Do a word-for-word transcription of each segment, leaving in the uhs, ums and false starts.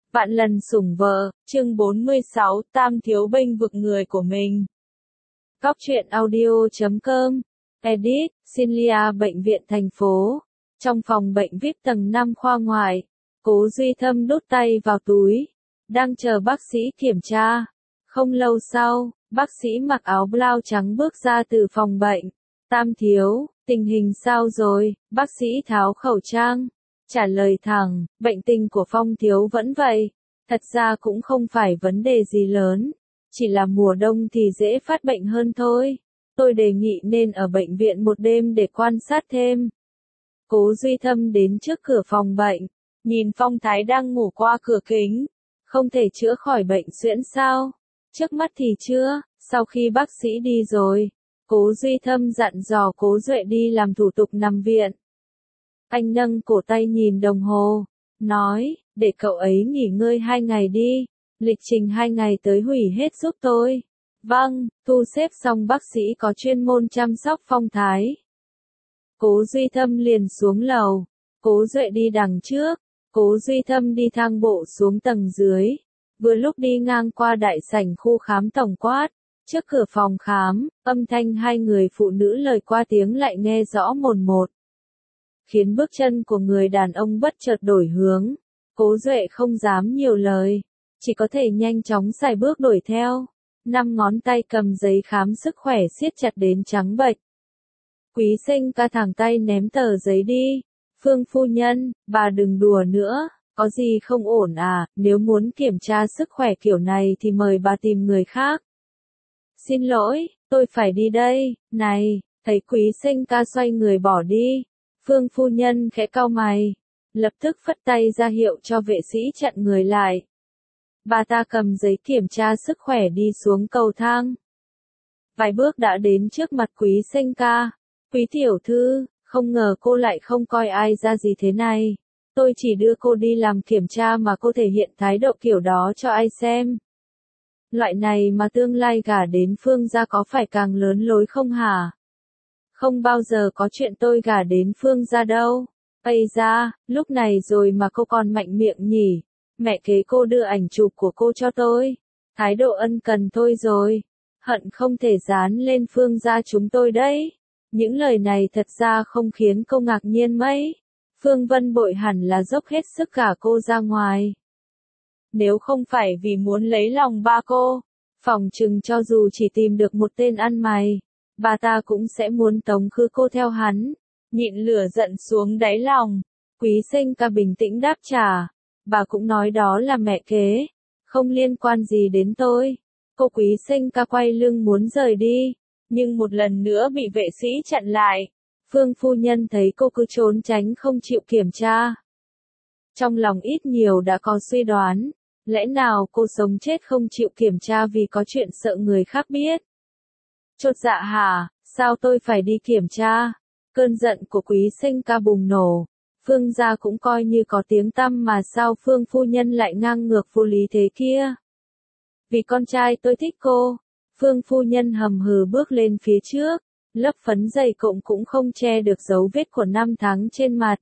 Vạn lần sủng vợ, chương bốn mươi sáu, Tam thiếu bênh vực người của mình. Góc truyện audio chấm com, edit, Sinlia bệnh viện thành phố. Trong phòng bệnh vê i pê tầng năm khoa ngoại, Cố Duy Thâm đút tay vào túi, đang chờ bác sĩ kiểm tra. Không lâu sau, bác sĩ mặc áo blau trắng bước ra từ phòng bệnh. Tam thiếu, tình hình sao rồi? Bác sĩ tháo khẩu trang, trả lời thẳng, bệnh tình của Phong thiếu vẫn vậy. Thật ra cũng không phải vấn đề gì lớn, chỉ là mùa đông thì dễ phát bệnh hơn thôi. Tôi đề nghị nên ở bệnh viện một đêm để quan sát thêm. Cố Duy Thâm đến trước cửa phòng bệnh, nhìn Phong Thái đang ngủ qua cửa kính. Không thể chữa khỏi bệnh suyễn sao? Trước mắt thì chưa. Sau khi bác sĩ đi rồi, Cố Duy Thâm dặn dò Cố Duệ đi làm thủ tục nằm viện. Anh nâng cổ tay nhìn đồng hồ, nói, để cậu ấy nghỉ ngơi hai ngày đi, lịch trình hai ngày tới hủy hết giúp tôi. Vâng, thu xếp xong bác sĩ có chuyên môn chăm sóc Phong Thái. Cố Duy Thâm liền xuống lầu, Cố Duệ đi đằng trước, Cố Duy Thâm đi thang bộ xuống tầng dưới. Vừa lúc đi ngang qua đại sảnh khu khám tổng quát, trước cửa phòng khám, âm thanh hai người phụ nữ lời qua tiếng lại nghe rõ mồn một. Khiến bước chân của người đàn ông bất chợt đổi hướng. Cố Duệ không dám nhiều lời, chỉ có thể nhanh chóng xài bước đuổi theo. Năm ngón tay cầm giấy khám sức khỏe siết chặt đến trắng bệch. Quý sinh ca thẳng tay ném tờ giấy đi. Phương phu nhân, bà đừng đùa nữa, có gì không ổn à, nếu muốn kiểm tra sức khỏe kiểu này thì mời bà tìm người khác. Xin lỗi, tôi phải đi đây, này, thấy quý sinh ca xoay người bỏ đi. Phương phu nhân khẽ cau mày, lập tức phất tay ra hiệu cho vệ sĩ chặn người lại. Bà ta cầm giấy kiểm tra sức khỏe đi xuống cầu thang. Vài bước đã đến trước mặt quý sinh ca. Quý tiểu thư, không ngờ cô lại không coi ai ra gì thế này. Tôi chỉ đưa cô đi làm kiểm tra mà cô thể hiện thái độ kiểu đó cho ai xem. Loại này mà tương lai gả đến Phương gia có phải càng lớn lối không hả? Không bao giờ có chuyện tôi gả đến Phương gia đâu. Ây da, lúc này rồi mà cô còn mạnh miệng nhỉ. Mẹ kế cô đưa ảnh chụp của cô cho tôi. Thái độ ân cần thôi rồi. Hận không thể dán lên Phương gia chúng tôi đấy. Những lời này thật ra không khiến cô ngạc nhiên mấy. Phương Vân Bội hẳn là dốc hết sức cả cô ra ngoài. Nếu không phải vì muốn lấy lòng ba cô, phỏng chừng cho dù chỉ tìm được một tên ăn mày, bà ta cũng sẽ muốn tống khứ cô theo hắn. Nhịn lửa giận xuống đáy lòng, quý sinh ca bình tĩnh đáp trả. Bà cũng nói đó là mẹ kế, không liên quan gì đến tôi. Cô quý sinh ca quay lưng muốn rời đi, nhưng một lần nữa bị vệ sĩ chặn lại. Phương phu nhân thấy cô cứ trốn tránh không chịu kiểm tra. Trong lòng ít nhiều đã có suy đoán, lẽ nào cô sống chết không chịu kiểm tra vì có chuyện sợ người khác biết. Chột dạ hả, sao tôi phải đi kiểm tra? Cơn giận của quý sinh ca bùng nổ. Phương gia cũng coi như có tiếng tăm mà sao Phương phu nhân lại ngang ngược vô lý thế kia? Vì con trai tôi thích cô. Phương phu nhân hầm hừ bước lên phía trước, lớp phấn dày cộng cũng không che được dấu vết của năm tháng trên mặt.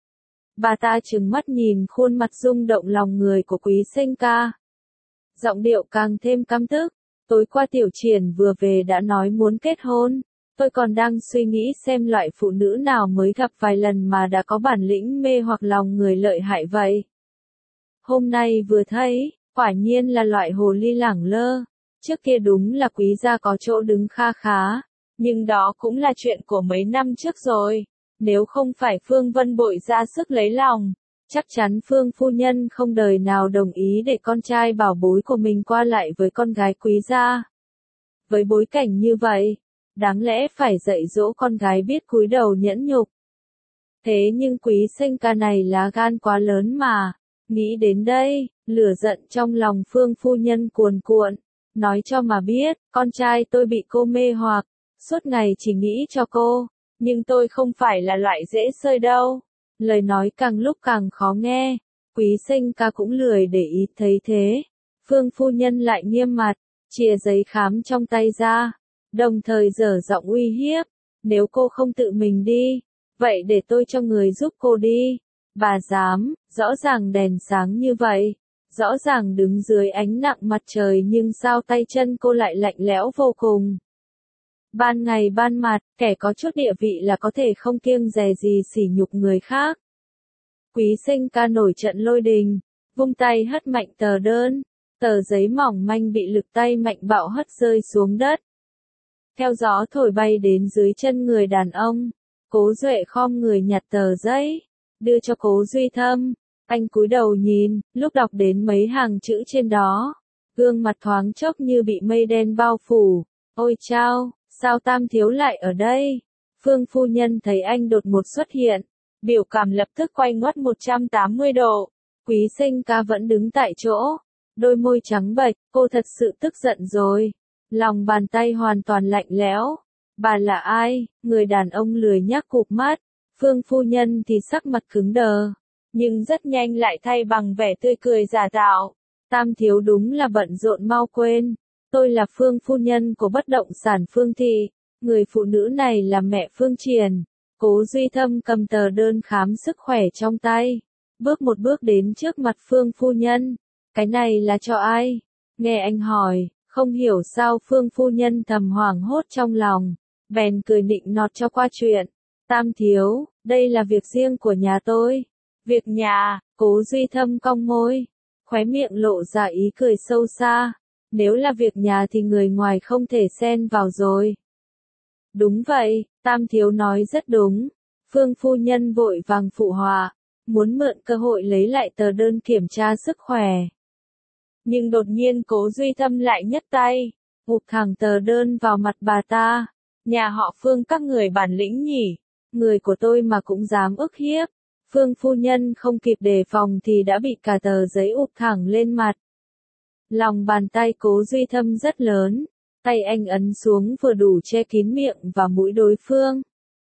Bà ta trừng mắt nhìn khuôn mặt rung động lòng người của quý sinh ca. Giọng điệu càng thêm căm tức. Tối qua Tiểu Triển vừa về đã nói muốn kết hôn. Tôi còn đang suy nghĩ xem loại phụ nữ nào mới gặp vài lần mà đã có bản lĩnh mê hoặc lòng người lợi hại vậy. Hôm nay vừa thấy, quả nhiên là loại hồ ly lẳng lơ. Trước kia đúng là quý gia có chỗ đứng kha khá, nhưng đó cũng là chuyện của mấy năm trước rồi. Nếu không phải Phương Vân Bội ra sức lấy lòng, chắc chắn Phương phu nhân không đời nào đồng ý để con trai bảo bối của mình qua lại với con gái quý gia. Với bối cảnh như vậy, đáng lẽ phải dạy dỗ con gái biết cúi đầu nhẫn nhục. Thế nhưng quý sinh ca này lá gan quá lớn mà. Nghĩ đến đây, lửa giận trong lòng Phương phu nhân cuồn cuộn. Nói cho mà biết, con trai tôi bị cô mê hoặc, suốt ngày chỉ nghĩ cho cô. Nhưng tôi không phải là loại dễ sơi đâu. Lời nói càng lúc càng khó nghe. Quý sinh ca cũng lười để ý thấy thế. Phương phu nhân lại nghiêm mặt, chìa giấy khám trong tay ra. Đồng thời giở giọng uy hiếp. Nếu cô không tự mình đi, vậy để tôi cho người giúp cô đi. Bà dám, rõ ràng đèn sáng như vậy. rõ ràng đứng dưới ánh nặng mặt trời nhưng sao tay chân cô lại lạnh lẽo vô cùng. Ban ngày ban mặt, kẻ có chút địa vị là có thể không kiêng dè gì sỉ nhục người khác. Quý Sinh ca nổi trận lôi đình, vung tay hất mạnh tờ đơn, tờ giấy mỏng manh bị lực tay mạnh bạo hất rơi xuống đất. Theo gió thổi bay đến dưới chân người đàn ông, Cố Duệ khom người nhặt tờ giấy, đưa cho Cố Duy Thâm. Anh cúi đầu nhìn, lúc đọc đến mấy hàng chữ trên đó, gương mặt thoáng chốc như bị mây đen bao phủ. Ôi chao, sao Tam thiếu lại ở đây? Phương phu nhân thấy anh đột ngột xuất hiện, biểu cảm lập tức quay ngoắt một trăm tám mươi độ. Quý Sinh ca vẫn đứng tại chỗ, đôi môi trắng bệch, cô thật sự tức giận rồi. Lòng bàn tay hoàn toàn lạnh lẽo. Bà là ai? Người đàn ông lười nhác cụp mắt. Phương phu nhân thì sắc mặt cứng đờ, nhưng rất nhanh lại thay bằng vẻ tươi cười giả tạo. Tam thiếu đúng là bận rộn mau quên. Tôi là Phương phu nhân của bất động sản Phương Thị. Người phụ nữ này là mẹ Phương Triền. Cố Duy Thâm cầm tờ đơn khám sức khỏe trong tay, bước một bước đến trước mặt Phương phu nhân. Cái này là cho ai? Nghe anh hỏi, không hiểu sao Phương phu nhân thầm hoảng hốt trong lòng, bèn cười nịnh nọt cho qua chuyện. Tam thiếu, đây là việc riêng của nhà tôi. Việc nhà? Cố Duy Thâm cong môi, khóe miệng lộ ra ý cười sâu xa. Nếu là việc nhà thì người ngoài không thể xen vào rồi. Đúng vậy, Tam thiếu nói rất đúng. Phương phu nhân vội vàng phụ họa, muốn mượn cơ hội lấy lại tờ đơn kiểm tra sức khỏe. Nhưng đột nhiên Cố Duy Thâm lại nhấc tay, ụp thẳng tờ đơn vào mặt bà ta. Nhà họ Phương các người bản lĩnh nhỉ, người của tôi mà cũng dám ức hiếp. Phương phu nhân không kịp đề phòng thì đã bị cả tờ giấy ụp thẳng lên mặt. Lòng bàn tay Cố Duy Thâm rất lớn, tay anh ấn xuống vừa đủ che kín miệng và mũi đối phương,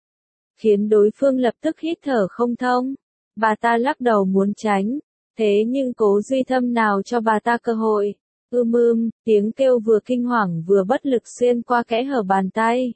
khiến đối phương lập tức hít thở không thông. Bà ta lắc đầu muốn tránh, thế nhưng Cố Duy Thâm nào cho bà ta cơ hội. Ưm ưm, tiếng kêu vừa kinh hoàng vừa bất lực xuyên qua kẽ hở bàn tay.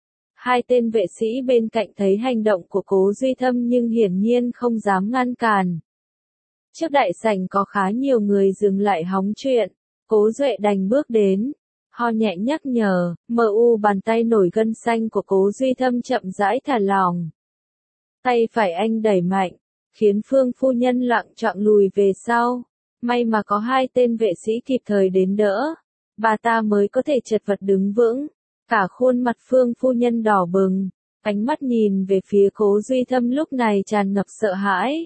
Hai tên vệ sĩ bên cạnh thấy hành động của Cố Duy Thâm nhưng hiển nhiên không dám ngăn cản. Trước đại sảnh có khá nhiều người dừng lại hóng chuyện, Cố Duệ đành bước đến, ho nhẹ nhắc nhở, mờ u bàn tay nổi gân xanh của Cố Duy Thâm chậm rãi thả lỏng. Tay phải anh đẩy mạnh, khiến Phương phu nhân lặng choạng lùi về sau. May mà có hai tên vệ sĩ kịp thời đến đỡ, bà ta mới có thể chật vật đứng vững. Cả khuôn mặt Phương phu nhân đỏ bừng, ánh mắt nhìn về phía Cố Duy Thâm lúc này tràn ngập sợ hãi.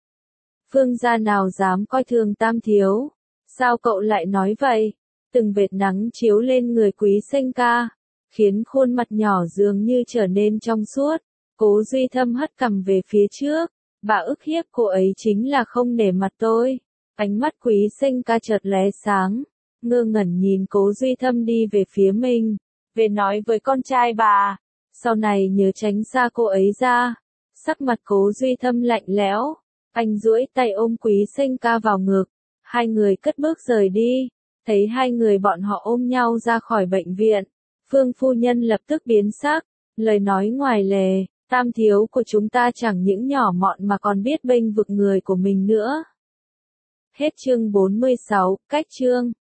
Phương gia nào dám coi thường Tam thiếu? Sao cậu lại nói vậy? Từng vệt nắng chiếu lên người Quý Sinh ca, khiến khuôn mặt nhỏ dường như trở nên trong suốt. Cố Duy Thâm hất cằm về phía trước, bà ức hiếp cô ấy chính là không nể mặt tôi. Ánh mắt Quý Sinh ca chợt lóe sáng, ngơ ngẩn nhìn Cố Duy Thâm đi về phía mình, về nói với con trai bà, sau này nhớ tránh xa cô ấy ra. Sắc mặt Cố Duy Thâm lạnh lẽo, anh duỗi tay ôm Quý Sinh ca vào ngực, hai người cất bước rời đi. Thấy hai người bọn họ ôm nhau ra khỏi bệnh viện, Phương phu nhân lập tức biến sắc, lời nói ngoài lề, Tam thiếu của chúng ta chẳng những nhỏ mọn mà còn biết bênh vực người của mình nữa. Hết chương bốn mươi sáu, cách chương.